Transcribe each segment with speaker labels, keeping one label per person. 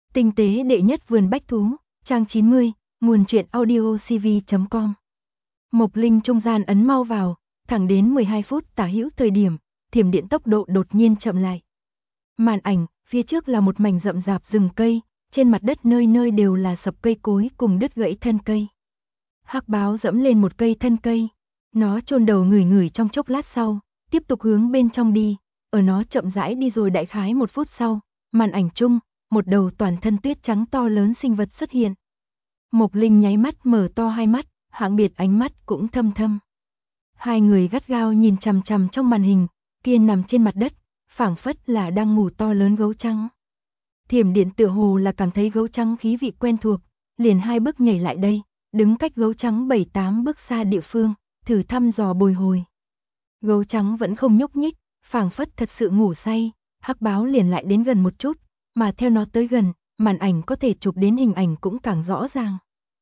Speaker 1: Tinh tế đệ nhất vườn bách thú, trang 90, nguồn truyện audio cv.com. Mộc Linh trung gian ấn mau vào, thẳng đến 12 phút tả hữu thời điểm, thiểm điện tốc độ đột nhiên chậm lại. Màn ảnh, phía trước là một mảnh rậm rạp rừng cây, trên mặt đất nơi nơi đều là sập cây cối cùng đứt gãy thân cây. Hắc báo dẫm lên một cây thân cây, nó chôn đầu ngửi ngửi trong chốc lát sau, tiếp tục hướng bên trong đi, ở nó chậm rãi đi rồi đại khái 1 phút sau, màn ảnh chung, một đầu toàn thân tuyết trắng to lớn sinh vật xuất hiện. Mộc Linh nháy mắt mở to hai mắt, Hạng Biệt ánh mắt cũng thâm thâm. Hai người gắt gao nhìn chằm chằm trong màn hình, kia nằm trên mặt đất, phảng phất là đang ngủ to lớn gấu trắng. Thiểm điện tựa hồ là cảm thấy gấu trắng khí vị quen thuộc, liền 2 bước nhảy lại đây, đứng cách gấu trắng 7-8 bước xa địa phương, thử thăm dò bồi hồi. Gấu trắng vẫn không nhúc nhích, phảng phất thật sự ngủ say, Hắc báo liền lại đến gần một chút, mà theo nó tới gần, màn ảnh có thể chụp đến hình ảnh cũng càng rõ ràng.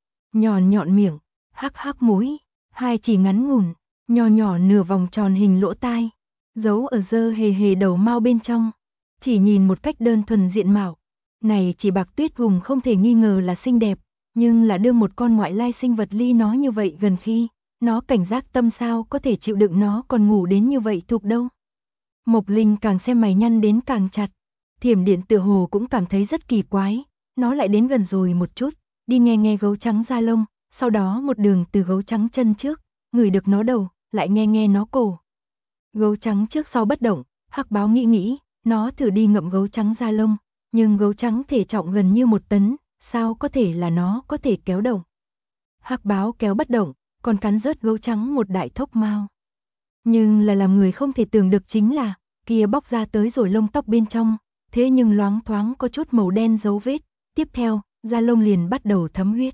Speaker 1: Nhọn nhọn miệng, hắc hắc mũi, hai chỉ ngắn ngủn, nhỏ nhỏ nửa vòng tròn hình lỗ tai, giấu ở dơ hề hề đầu mao bên trong. Chỉ nhìn một cách đơn thuần diện mạo, này chỉ bạc tuyết hùng không thể nghi ngờ là xinh đẹp, nhưng là đưa một con ngoại lai sinh vật ly nó như vậy gần khi, nó cảnh giác tâm sao có thể chịu đựng nó còn ngủ đến như vậy thục đâu. Mộc Linh càng xem mày nhăn đến càng chặt, thiểm điện tựa hồ cũng cảm thấy rất kỳ quái, nó lại đến gần rồi một chút, đi nghe nghe gấu trắng da lông, sau đó một đường từ gấu trắng chân trước, ngửi được nó đầu, lại nghe nghe nó cổ. Gấu trắng trước sau bất động, Hắc báo nghĩ, nó thử đi ngậm gấu trắng da lông, nhưng gấu trắng thể trọng gần như 1 tấn, sao có thể là nó có thể kéo động. Hắc báo kéo bất động, còn cắn rớt gấu trắng một đại thốc mao. Nhưng là làm người không thể tưởng được chính là, kia bóc ra tới rồi lông tóc bên trong, thế nhưng loáng thoáng có chút màu đen dấu vết, tiếp theo, da lông liền bắt đầu thấm huyết.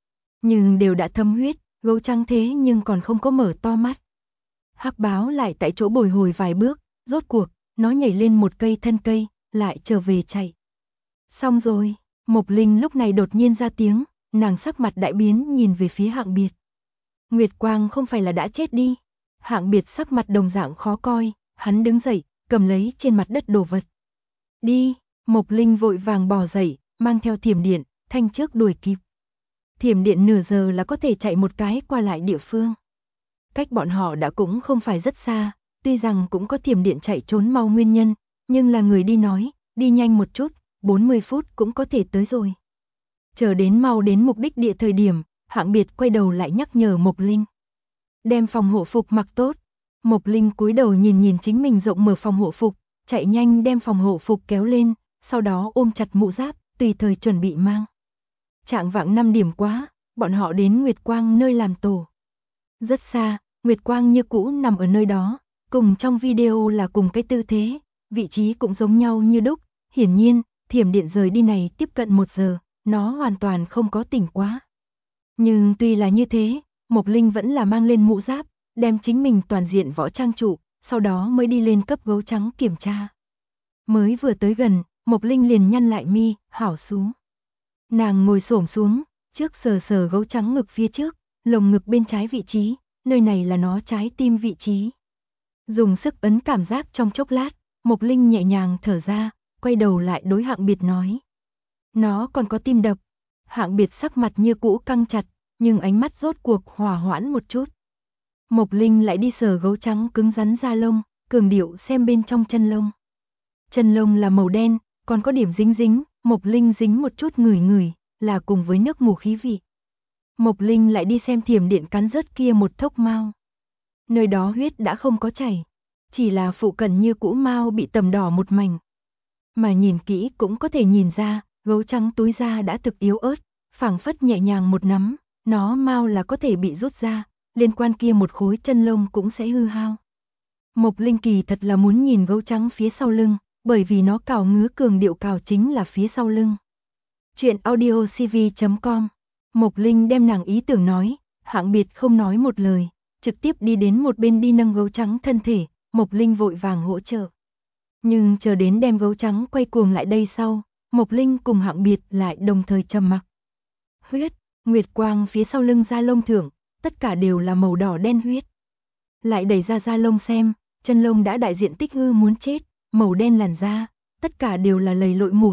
Speaker 1: Nhưng đều đã thấm huyết, gấu trắng thế nhưng còn không có mở to mắt. Hắc báo lại tại chỗ bồi hồi vài bước, rốt cuộc, nó nhảy lên một cây thân cây, lại trở về chạy. Xong rồi, Mộc Linh lúc này đột nhiên ra tiếng, nàng sắc mặt đại biến nhìn về phía Hạng Biệt. Nguyệt Quang không phải là đã chết đi. Hạng Biệt sắc mặt đồng dạng khó coi, hắn đứng dậy, cầm lấy trên mặt đất đồ vật. Đi, Mộc Linh vội vàng bò dậy, mang theo thiểm điện, thanh trước đuổi kịp. Thiểm điện nửa giờ là có thể chạy một cái qua lại địa phương. Cách bọn họ đã cũng không phải rất xa, tuy rằng cũng có thiểm điện chạy trốn mau nguyên nhân, nhưng là người đi nói, đi nhanh một chút, 40 phút cũng có thể tới rồi. Chờ đến mau đến mục đích địa thời điểm, Hạng Biệt quay đầu lại nhắc nhở Mộc Linh. Đem phòng hộ phục mặc tốt. Mộc Linh cúi đầu nhìn nhìn chính mình rộng mở phòng hộ phục, chạy nhanh đem phòng hộ phục kéo lên, sau đó ôm chặt mũ giáp, tùy thời chuẩn bị mang. Trạng vạng 5 điểm quá, bọn họ đến Nguyệt Quang nơi làm tổ. Rất xa, Nguyệt Quang như cũ nằm ở nơi đó, cùng trong video là cùng cái tư thế, vị trí cũng giống nhau như đúc, hiển nhiên, thiểm điện rời đi này tiếp cận 1 giờ, nó hoàn toàn không có tỉnh quá. Nhưng tuy là như thế, Mộc Linh vẫn là mang lên mũ giáp, đem chính mình toàn diện võ trang trụ, sau đó mới đi lên cấp gấu trắng kiểm tra. Mới vừa tới gần, Mộc Linh liền nhăn lại mi, hảo xuống. Nàng ngồi xổm xuống, trước sờ sờ gấu trắng ngực phía trước, lồng ngực bên trái vị trí, nơi này là nó trái tim vị trí. Dùng sức ấn cảm giác trong chốc lát, Mộc Linh nhẹ nhàng thở ra, quay đầu lại đối Hạng Biệt nói. Nó còn có tim đập. Hạng Biệt sắc mặt như cũ căng chặt, nhưng ánh mắt rốt cuộc hòa hoãn một chút. Mộc Linh lại đi sờ gấu trắng cứng rắn da lông, cường điệu xem bên trong chân lông. Chân lông là màu đen, còn có điểm dính dính, Mộc Linh dính một chút ngửi ngửi, là cùng với nước mù khí vị. Mộc Linh lại đi xem thiểm điện cắn rớt kia một thốc mao. Nơi đó huyết đã không có chảy, chỉ là phụ cận như cũ mao bị tầm đỏ một mảnh. Mà nhìn kỹ cũng có thể nhìn ra, gấu trắng túi da đã thực yếu ớt, phảng phất nhẹ nhàng một nắm, nó mao là có thể bị rút ra, liên quan kia một khối chân lông cũng sẽ hư hao. Mộc Linh kỳ thật là muốn nhìn gấu trắng phía sau lưng, bởi vì nó cào ngứa cường điệu cào chính là phía sau lưng. Chuyện audio cv.com. Mộc Linh đem nàng ý tưởng nói, Hạng Biệt không nói một lời, trực tiếp đi đến một bên đi nâng gấu trắng thân thể, Mộc Linh vội vàng hỗ trợ. Nhưng chờ đến đem gấu trắng quay cuồng lại đây sau, Mộc Linh cùng Hạng Biệt lại đồng thời trầm mặc. Huyết, Nguyệt Quang phía sau lưng da lông thưởng, tất cả đều là màu đỏ đen huyết. Lại đẩy ra da lông xem, chân lông đã đại diện tích hư muốn chết, màu đen làn da, tất cả đều là lầy lội mù dịch,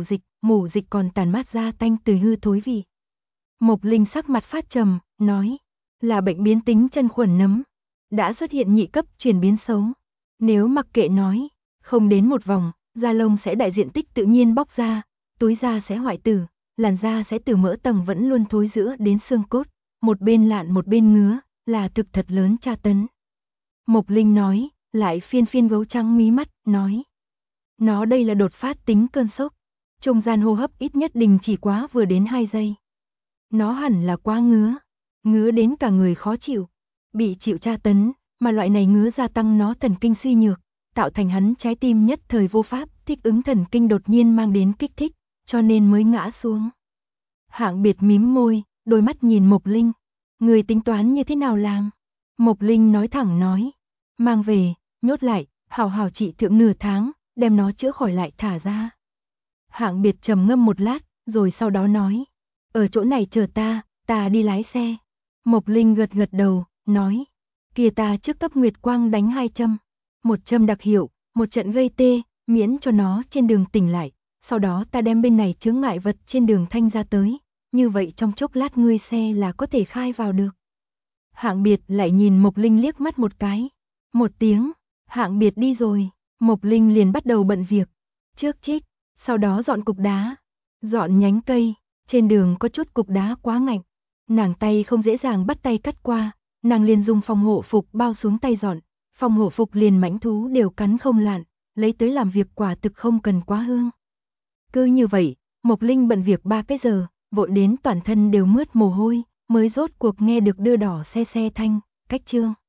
Speaker 1: mủ dịch còn tàn mát ra tanh tưởi hư thối vị. Mộc Linh sắc mặt phát trầm, nói, là bệnh biến tính chân khuẩn nấm, đã xuất hiện nhị cấp chuyển biến xấu. Nếu mặc kệ nói, không đến một vòng, da lông sẽ đại diện tích tự nhiên bóc ra, túi da sẽ hoại tử, làn da sẽ từ mỡ tầng vẫn luôn thối rữa đến xương cốt, một bên lạn một bên ngứa, là thực thật lớn tra tấn. Mộc Linh nói, lại phiên phiên gấu trắng mí mắt, nói, nó đây là đột phát tính cơn sốc, trung gian hô hấp ít nhất đình chỉ quá vừa đến 2 giây. Nó hẳn là quá ngứa, ngứa đến cả người khó chịu, bị chịu tra tấn, mà loại này ngứa gia tăng nó thần kinh suy nhược, tạo thành hắn trái tim nhất thời vô pháp thích ứng thần kinh đột nhiên mang đến kích thích, cho nên mới ngã xuống. Hạng Biệt mím môi, đôi mắt nhìn Mộc Linh, người tính toán như thế nào làm? Mộc Linh nói thẳng nói, mang về, nhốt lại, hào hào trị thượng nửa tháng, đem nó chữa khỏi lại thả ra. Hạng Biệt trầm ngâm một lát, rồi sau đó nói, ở chỗ này chờ ta đi lái xe. Mộc Linh gật gật đầu, nói, kia ta trước cấp Nguyệt Quang đánh 2 châm, một châm đặc hiệu, một trận gây tê, miễn cho nó trên đường tỉnh lại, sau đó ta đem bên này chướng ngại vật trên đường thanh ra tới, như vậy trong chốc lát ngươi xe là có thể khai vào được. Hạng Biệt lại nhìn Mộc Linh liếc mắt một cái, một tiếng, Hạng Biệt đi rồi, Mộc Linh liền bắt đầu bận việc, trước trích, sau đó dọn cục đá, dọn nhánh cây, trên đường có chút cục đá quá ngạnh, nàng tay không dễ dàng bắt tay cắt qua, nàng liền dùng phòng hộ phục bao xuống tay dọn, phòng hộ phục liền mãnh thú đều cắn không lạn, lấy tới làm việc quả thực không cần quá hương. Cứ như vậy, Mộc Linh bận việc 3 cái giờ, vội đến toàn thân đều mướt mồ hôi, mới rốt cuộc nghe được đưa đỏ xe xe thanh, cách chương.